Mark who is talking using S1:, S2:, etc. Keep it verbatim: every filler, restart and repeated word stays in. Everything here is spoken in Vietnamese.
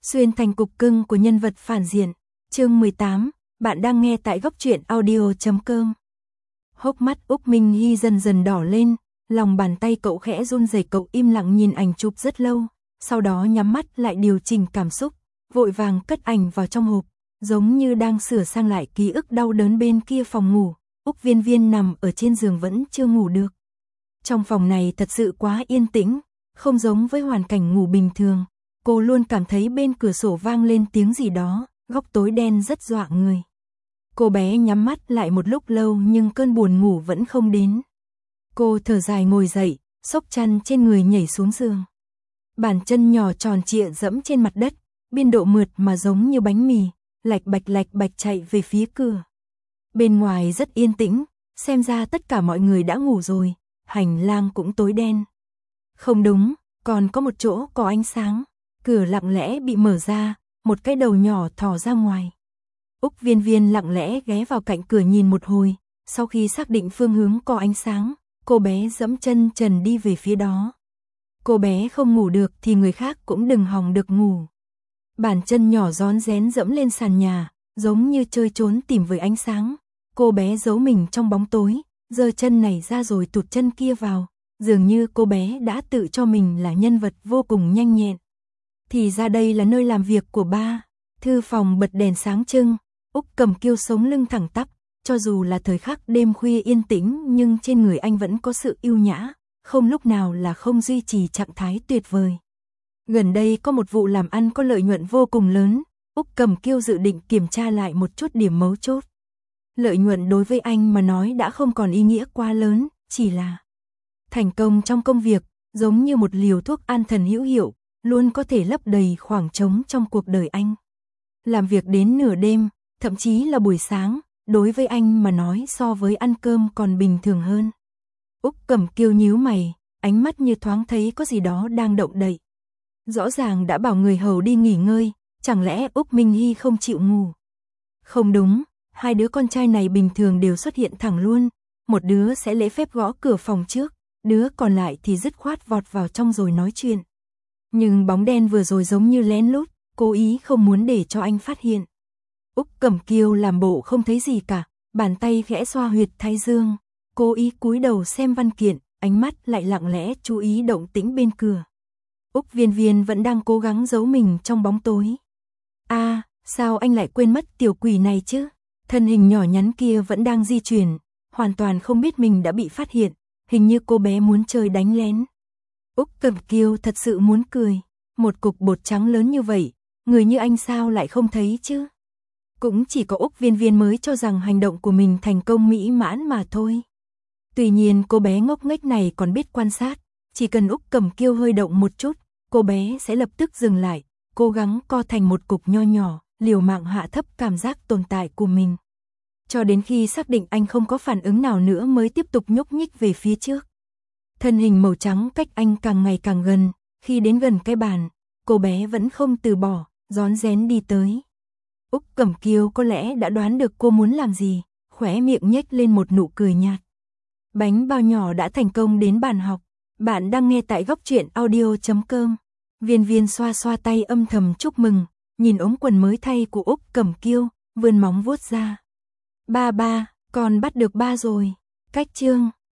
S1: Xuyên thành cục cưng của nhân vật phản diện. Chương mười tám, bạn đang nghe tại góc truyện audio chấm com. Hốc mắt Úc Minh Hy dần dần đỏ lên, lòng bàn tay cậu khẽ run rẩy, cậu im lặng nhìn ảnh chụp rất lâu, sau đó nhắm mắt lại điều chỉnh cảm xúc, vội vàng cất ảnh vào trong hộp, giống như đang sửa sang lại ký ức đau đớn. Bên kia phòng ngủ, Úc Viên Viên nằm ở trên giường vẫn chưa ngủ được. Trong phòng này thật sự quá yên tĩnh, không giống với hoàn cảnh ngủ bình thường. Cô luôn cảm thấy bên cửa sổ vang lên tiếng gì đó, góc tối đen rất dọa người. Cô bé nhắm mắt lại một lúc lâu nhưng cơn buồn ngủ vẫn không đến. Cô thở dài ngồi dậy, xốc chăn trên người nhảy xuống giường. Bàn chân nhỏ tròn trịa dẫm trên mặt đất, biên độ mượt mà giống như bánh mì, lạch bạch lạch bạch chạy về phía cửa. Bên ngoài rất yên tĩnh, xem ra tất cả mọi người đã ngủ rồi, hành lang cũng tối đen. Không đúng, còn có một chỗ có ánh sáng. Cửa lặng lẽ bị mở ra, một cái đầu nhỏ thò ra ngoài. Úc Viên Viên lặng lẽ ghé vào cạnh cửa nhìn một hồi, sau khi xác định phương hướng có ánh sáng, cô bé giẫm chân trần đi về phía đó. Cô bé không ngủ được thì người khác cũng đừng hòng được ngủ. Bàn chân nhỏ rón rén dẫm lên sàn nhà, giống như chơi trốn tìm với ánh sáng. Cô bé giấu mình trong bóng tối, giơ chân này ra rồi tụt chân kia vào, dường như cô bé đã tự cho mình là nhân vật vô cùng nhanh nhẹn. Thì ra đây là nơi làm việc của ba. Thư phòng bật đèn sáng trưng, Úc Cầm Kiêu sống lưng thẳng tắp, cho dù là thời khắc đêm khuya yên tĩnh nhưng trên người anh vẫn có sự yêu nhã, không lúc nào là không duy trì trạng thái tuyệt vời. Gần đây có một vụ làm ăn có lợi nhuận vô cùng lớn, Úc Cầm Kiêu dự định kiểm tra lại một chút điểm mấu chốt. Lợi nhuận đối với anh mà nói đã không còn ý nghĩa quá lớn, chỉ là thành công trong công việc, giống như một liều thuốc an thần hữu hiệu, luôn có thể lấp đầy khoảng trống trong cuộc đời anh. Làm việc đến nửa đêm, thậm chí là buổi sáng, đối với anh mà nói so với ăn cơm còn bình thường hơn. Úc Cầm Kiêu nhíu mày, ánh mắt như thoáng thấy có gì đó đang động đậy. Rõ ràng đã bảo người hầu đi nghỉ ngơi, chẳng lẽ Úc Minh Hy không chịu ngủ? Không đúng, hai đứa con trai này bình thường đều xuất hiện thẳng luôn, một đứa sẽ lễ phép gõ cửa phòng trước, đứa còn lại thì dứt khoát vọt vào trong rồi nói chuyện. Nhưng bóng đen vừa rồi giống như lén lút, cố ý không muốn để cho anh phát hiện. Úc Cầm Kiêu làm bộ không thấy gì cả, bàn tay khẽ xoa huyệt thái dương, cố ý cúi đầu xem văn kiện, ánh mắt lại lặng lẽ chú ý động tĩnh bên cửa. Úc Viên Viên vẫn đang cố gắng giấu mình trong bóng tối. A, à, sao anh lại quên mất tiểu quỷ này chứ? Thân hình nhỏ nhắn kia vẫn đang di chuyển, hoàn toàn không biết mình đã bị phát hiện, hình như cô bé muốn chơi đánh lén. Úc Cầm Kiêu thật sự muốn cười, một cục bột trắng lớn như vậy, người như anh sao lại không thấy chứ? Cũng chỉ có Úc Viên Viên mới cho rằng hành động của mình thành công mỹ mãn mà thôi. Tuy nhiên cô bé ngốc nghếch này còn biết quan sát, chỉ cần Úc Cầm Kiêu hơi động một chút, cô bé sẽ lập tức dừng lại, cố gắng co thành một cục nho nhỏ, liều mạng hạ thấp cảm giác tồn tại của mình. Cho đến khi xác định anh không có phản ứng nào nữa mới tiếp tục nhúc nhích về phía trước. Thân hình màu trắng cách anh càng ngày càng gần, khi đến gần cái bàn, cô bé vẫn không từ bỏ, rón rén đi tới. Úc Cầm Kiêu có lẽ đã đoán được cô muốn làm gì, khóe miệng nhếch lên một nụ cười nhạt. Bánh bao nhỏ đã thành công đến bàn học, bạn đang nghe tại góc truyện audio chấm com. Viên Viên xoa xoa tay âm thầm chúc mừng, nhìn ống quần mới thay của Úc Cầm Kiêu, vươn móng vuốt ra. Ba ba, con bắt được ba rồi, cách chương.